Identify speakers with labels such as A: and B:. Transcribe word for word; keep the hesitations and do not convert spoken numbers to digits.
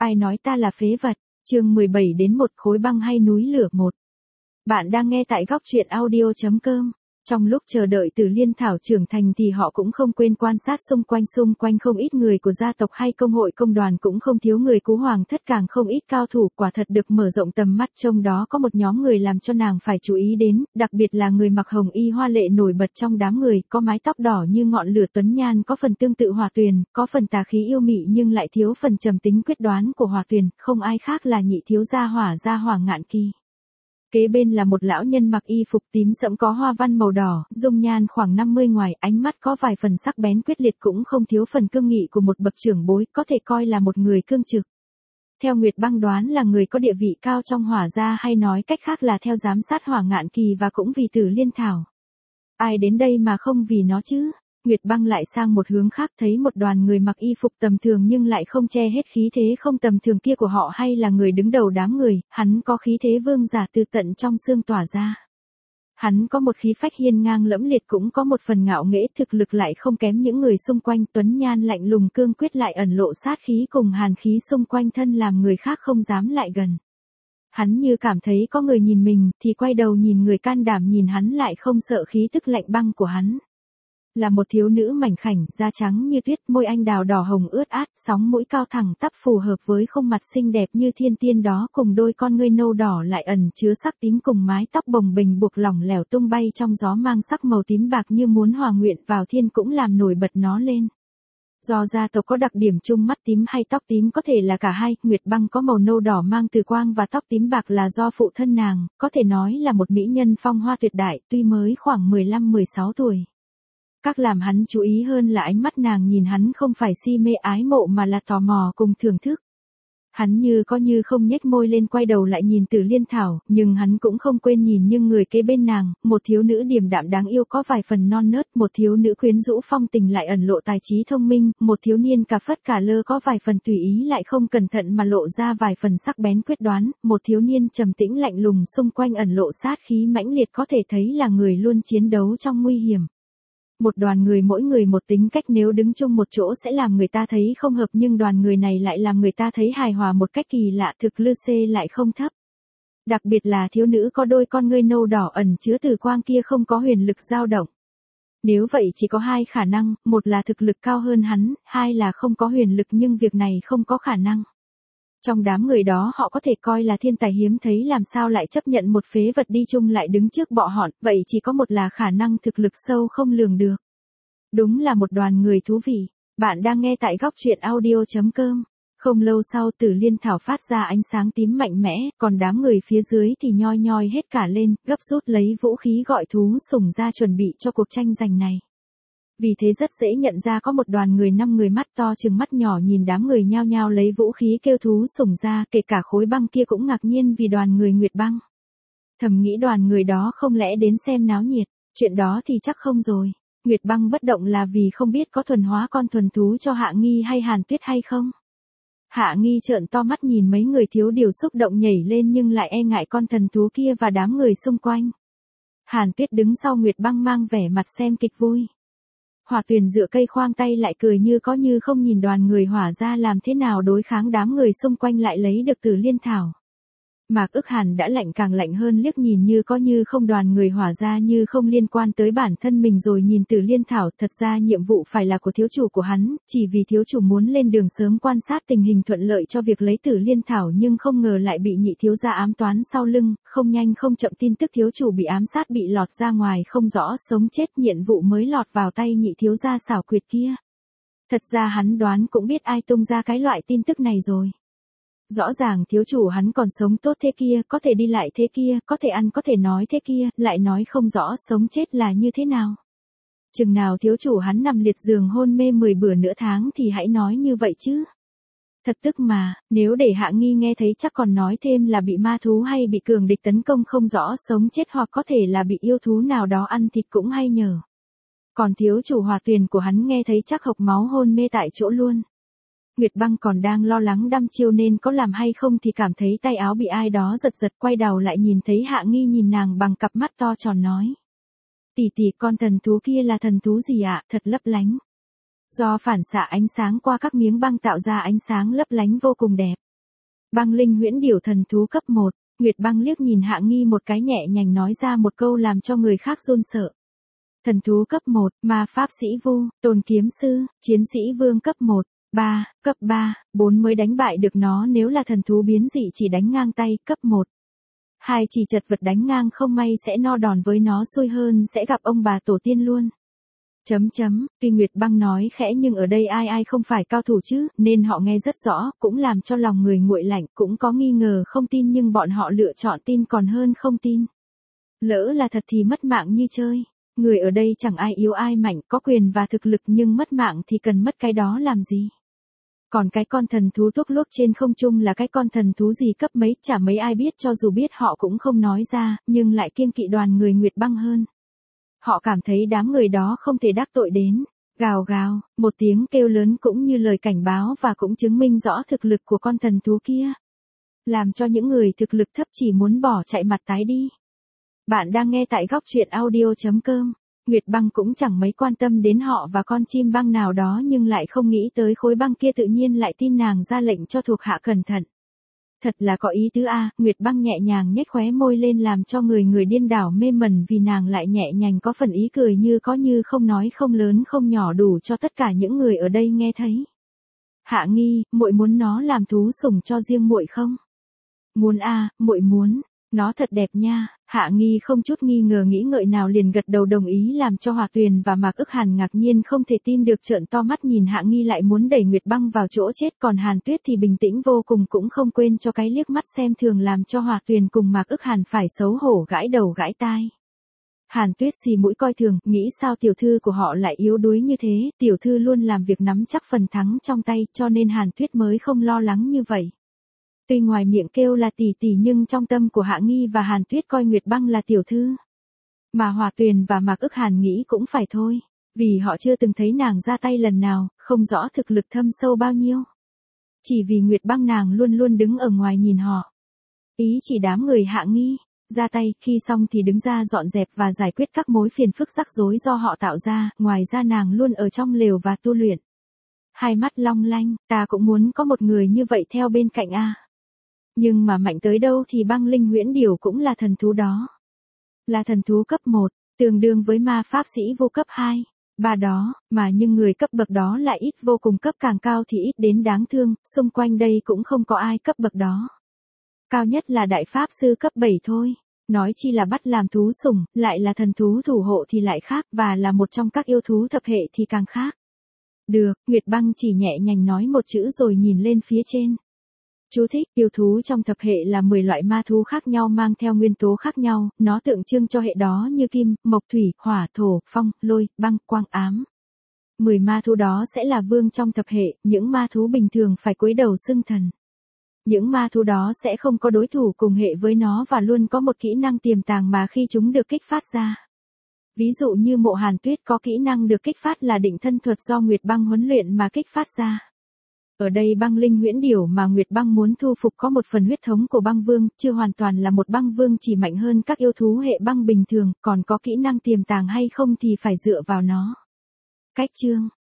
A: Ai nói ta là phế vật? Chương mười bảy đến một khối băng hay núi lửa một. Bạn đang nghe tại góc truyện audio chấm com. Trong lúc chờ đợi Tử Liên Thảo trưởng thành thì họ cũng không quên quan sát xung quanh xung quanh không ít người của gia tộc hay công hội công đoàn, cũng không thiếu người cú hoàng thất, càng không ít cao thủ, quả thật được mở rộng tầm mắt. Trong đó có một nhóm người làm cho nàng phải chú ý đến, đặc biệt là người mặc hồng y hoa lệ nổi bật trong đám người, có mái tóc đỏ như ngọn lửa tuấn nhan, có phần tương tự Hỏa Tuyền, có phần tà khí yêu mị nhưng lại thiếu phần trầm tính quyết đoán của Hỏa Tuyền, không ai khác là nhị thiếu gia Hỏa gia Hỏa Ngạn Kỳ. Kế bên là một lão nhân mặc y phục tím sẫm có hoa văn màu đỏ, dung nhan khoảng năm mươi ngoài, ánh mắt có vài phần sắc bén quyết liệt, cũng không thiếu phần cương nghị của một bậc trưởng bối, có thể coi là một người cương trực. Theo Nguyệt Băng đoán là người có địa vị cao trong Hỏa gia, hay nói cách khác là theo giám sát Hỏa Ngạn Kỳ, và cũng vì Tử Liên Thảo. Ai đến đây mà không vì nó chứ? Nguyệt Băng lại sang một hướng khác, thấy một đoàn người mặc y phục tầm thường nhưng lại không che hết khí thế không tầm thường kia của họ, hay là người đứng đầu đám người, hắn có khí thế vương giả từ tận trong xương tỏa ra. Hắn có một khí phách hiên ngang lẫm liệt, cũng có một phần ngạo nghễ, thực lực lại không kém những người xung quanh, tuấn nhan lạnh lùng cương quyết lại ẩn lộ sát khí cùng hàn khí xung quanh thân, làm người khác không dám lại gần. Hắn như cảm thấy có người nhìn mình, thì quay đầu nhìn người can đảm nhìn hắn, lại không sợ khí tức lạnh băng của hắn. Là một thiếu nữ mảnh khảnh, da trắng như tuyết, môi anh đào đỏ hồng ướt át, sóng mũi cao thẳng tắp phù hợp với khuôn mặt xinh đẹp như thiên tiên đó, cùng đôi con ngươi nâu đỏ lại ẩn chứa sắc tím, cùng mái tóc bồng bềnh buộc lỏng lẻo tung bay trong gió, mang sắc màu tím bạc như muốn hòa nguyện vào thiên, cũng làm nổi bật nó lên. Do gia tộc có đặc điểm chung mắt tím hay tóc tím, có thể là cả hai, Nguyệt Băng có màu nâu đỏ mang từ quang và tóc tím bạc là do phụ thân nàng, có thể nói là một mỹ nhân phong hoa tuyệt đại, tuy mới khoảng mười lăm mười sáu tuổi. Các làm hắn chú ý hơn là ánh mắt nàng nhìn hắn không phải si mê ái mộ mà là tò mò cùng thưởng thức. Hắn như có như không nhếch môi lên, quay đầu lại nhìn Tử Liên Thảo, nhưng hắn cũng không quên nhìn nhưng người kế bên nàng, một thiếu nữ điềm đạm đáng yêu có vài phần non nớt, một thiếu nữ quyến rũ phong tình lại ẩn lộ tài trí thông minh, một thiếu niên cả phất cả lơ có vài phần tùy ý lại không cẩn thận mà lộ ra vài phần sắc bén quyết đoán, một thiếu niên trầm tĩnh lạnh lùng xung quanh ẩn lộ sát khí mãnh liệt, có thể thấy là người luôn chiến đấu trong nguy hiểm. Một đoàn người mỗi người một tính cách, nếu đứng chung một chỗ sẽ làm người ta thấy không hợp, nhưng đoàn người này lại làm người ta thấy hài hòa một cách kỳ lạ, thực lư xê lại không thấp. Đặc biệt là thiếu nữ có đôi con ngươi nâu đỏ ẩn chứa từ quang kia không có huyền lực dao động. Nếu vậy chỉ có hai khả năng, một là thực lực cao hơn hắn, hai là không có huyền lực nhưng việc này không có khả năng. Trong đám người đó họ có thể coi là thiên tài hiếm thấy, làm sao lại chấp nhận một phế vật đi chung lại đứng trước bọ họn, vậy chỉ có một là khả năng thực lực sâu không lường được. Đúng là một đoàn người thú vị. Bạn đang nghe tại góc truyện audio chấm com. Không lâu sau Tử Liên Thảo phát ra ánh sáng tím mạnh mẽ, còn đám người phía dưới thì nhoi nhoi hết cả lên, gấp rút lấy vũ khí gọi thú sủng ra chuẩn bị cho cuộc tranh giành này. Vì thế rất dễ nhận ra có một đoàn người năm người mắt to chừng mắt nhỏ nhìn đám người nhao nhao lấy vũ khí kêu thú sủng ra, kể cả Khối Băng kia cũng ngạc nhiên vì đoàn người Nguyệt Băng. Thầm nghĩ đoàn người đó không lẽ đến xem náo nhiệt, chuyện đó thì chắc không rồi. Nguyệt Băng bất động là vì không biết có thuần hóa con thuần thú cho Hạ Nghi hay Hàn Tuyết hay không. Hạ Nghi trợn to mắt nhìn mấy người thiếu điều xúc động nhảy lên nhưng lại e ngại con thần thú kia và đám người xung quanh. Hàn Tuyết đứng sau Nguyệt Băng mang vẻ mặt xem kịch vui. Hỏa Tuyền dựa cây khoang tay lại cười như có như không nhìn đoàn người Hỏa gia làm thế nào đối kháng đám người xung quanh lại lấy được Tử Liên Thảo. Mạc Ức Hàn đã lạnh càng lạnh hơn, liếc nhìn như có như không đoàn người Hỏa gia như không liên quan tới bản thân mình, rồi nhìn Tử Liên Thảo, thật ra nhiệm vụ phải là của thiếu chủ của hắn, chỉ vì thiếu chủ muốn lên đường sớm quan sát tình hình thuận lợi cho việc lấy Tử Liên Thảo, nhưng không ngờ lại bị nhị thiếu gia ám toán sau lưng, không nhanh không chậm tin tức thiếu chủ bị ám sát bị lọt ra ngoài không rõ sống chết, nhiệm vụ mới lọt vào tay nhị thiếu gia xảo quyệt kia. Thật ra hắn đoán cũng biết ai tung ra cái loại tin tức này rồi. Rõ ràng thiếu chủ hắn còn sống tốt thế kia, có thể đi lại thế kia, có thể ăn có thể nói thế kia, lại nói không rõ sống chết là như thế nào. Chừng nào thiếu chủ hắn nằm liệt giường hôn mê mười bữa nửa tháng thì hãy nói như vậy chứ. Thật tức mà, nếu để Hạ Nghi nghe thấy chắc còn nói thêm là bị ma thú hay bị cường địch tấn công không rõ sống chết, hoặc có thể là bị yêu thú nào đó ăn thịt cũng hay nhờ. Còn thiếu chủ Hỏa Tuyền của hắn nghe thấy chắc hộc máu hôn mê tại chỗ luôn. Nguyệt Băng còn đang lo lắng đăm chiêu nên có làm hay không thì cảm thấy tay áo bị ai đó giật giật, quay đầu lại nhìn thấy Hạ Nghi nhìn nàng bằng cặp mắt to tròn nói. Tỷ tỷ, con thần thú kia là thần thú gì ạ? Thật lấp lánh. Do phản xạ ánh sáng qua các miếng băng tạo ra ánh sáng lấp lánh vô cùng đẹp. Băng linh huyễn điểu thần thú cấp một. Nguyệt Băng liếc nhìn Hạ Nghi một cái nhẹ nhàng nói ra một câu làm cho người khác run sợ. Thần thú cấp một, ma pháp sĩ vu, tồn kiếm sư, chiến sĩ vương cấp một, ba, cấp ba, bốn mới đánh bại được nó nếu là thần thú biến dị chỉ đánh ngang tay, cấp một. Hai chỉ chật vật đánh ngang không may sẽ no đòn với nó xui hơn sẽ gặp ông bà tổ tiên luôn. Chấm chấm, tuy Nguyệt Băng nói khẽ nhưng ở đây ai ai không phải cao thủ chứ, nên họ nghe rất rõ, cũng làm cho lòng người nguội lạnh, cũng có nghi ngờ không tin nhưng bọn họ lựa chọn tin còn hơn không tin. Lỡ là thật thì mất mạng như chơi. Người ở đây chẳng ai yếu ai mạnh, có quyền và thực lực nhưng mất mạng thì cần mất cái đó làm gì. Còn cái con thần thú tuốc luốc trên không trung là cái con thần thú gì cấp mấy, chả mấy ai biết, cho dù biết họ cũng không nói ra, nhưng lại kiêng kỵ đoàn người Nguyệt Băng hơn. Họ cảm thấy đám người đó không thể đắc tội đến. Gào gào, một tiếng kêu lớn cũng như lời cảnh báo và cũng chứng minh rõ thực lực của con thần thú kia. Làm cho những người thực lực thấp chỉ muốn bỏ chạy mặt tái đi. Bạn đang nghe tại góc truyện audio chấm com. Nguyệt Băng cũng chẳng mấy quan tâm đến họ và con chim băng nào đó nhưng lại không nghĩ tới khối băng kia tự nhiên lại tin nàng ra lệnh cho thuộc hạ cẩn thận. Thật là có ý tứ a. Nguyệt Băng nhẹ nhàng nhếch khóe môi lên làm cho người người điên đảo mê mẩn vì nàng lại nhẹ nhàng có phần ý cười như có như không nói không lớn không nhỏ đủ cho tất cả những người ở đây nghe thấy. Hạ Nghi, muội muốn nó làm thú sủng cho riêng muội không? Muốn a, muội muốn. Nó thật đẹp nha. Hạ Nghi không chút nghi ngờ nghĩ ngợi nào liền gật đầu đồng ý làm cho Hòa Tuyền và Mạc Ức Hàn ngạc nhiên không thể tin được trợn to mắt nhìn Hạ Nghi lại muốn đẩy Nguyệt Băng vào chỗ chết còn Hàn Tuyết thì bình tĩnh vô cùng cũng không quên cho cái liếc mắt xem thường làm cho Hòa Tuyền cùng Mạc Ức Hàn phải xấu hổ gãi đầu gãi tai. Hàn Tuyết xì mũi coi thường, nghĩ sao tiểu thư của họ lại yếu đuối như thế, tiểu thư luôn làm việc nắm chắc phần thắng trong tay cho nên Hàn Tuyết mới không lo lắng như vậy. Tuy ngoài miệng kêu là tỷ tỷ nhưng trong tâm của Hạ Nghi và Hàn Tuyết coi Nguyệt Băng là tiểu thư. Mà Hòa Tuyền và Mạc Ức Hàn nghĩ cũng phải thôi, vì họ chưa từng thấy nàng ra tay lần nào, không rõ thực lực thâm sâu bao nhiêu. Chỉ vì Nguyệt Băng nàng luôn luôn đứng ở ngoài nhìn họ. Ý chỉ đám người Hạ Nghi, ra tay, khi xong thì đứng ra dọn dẹp và giải quyết các mối phiền phức rắc rối do họ tạo ra, ngoài ra nàng luôn ở trong lều và tu luyện. Hai mắt long lanh, ta cũng muốn có một người như vậy theo bên cạnh a. Nhưng mà mạnh tới đâu thì băng linh huyễn điểu cũng là thần thú đó. Là thần thú cấp một, tương đương với ma pháp sĩ vô cấp hai, ba đó, mà nhưng người cấp bậc đó lại ít vô cùng cấp càng cao thì ít đến đáng thương, xung quanh đây cũng không có ai cấp bậc đó. Cao nhất là đại pháp sư cấp bảy thôi, nói chi là bắt làm thú sủng, lại là thần thú thủ hộ thì lại khác và là một trong các yêu thú thập hệ thì càng khác. Được, Nguyệt Băng chỉ nhẹ nhàng nói một chữ rồi nhìn lên phía trên. Chú thích, yêu thú trong thập hệ là mười loại ma thú khác nhau mang theo nguyên tố khác nhau, nó tượng trưng cho hệ đó như kim, mộc thủy, hỏa, thổ, phong, lôi, băng, quang, ám. mười ma thú đó sẽ là vương trong thập hệ, những ma thú bình thường phải cúi đầu xưng thần. Những ma thú đó sẽ không có đối thủ cùng hệ với nó và luôn có một kỹ năng tiềm tàng mà khi chúng được kích phát ra. Ví dụ như Mộ Hàn Tuyết có kỹ năng được kích phát là định thân thuật do Nguyệt Băng huấn luyện mà kích phát ra. Ở đây băng linh huyễn điểu mà Nguyệt Băng muốn thu phục có một phần huyết thống của băng vương, chưa hoàn toàn là một băng vương chỉ mạnh hơn các yêu thú hệ băng bình thường, còn có kỹ năng tiềm tàng hay không thì phải dựa vào nó. Cách chương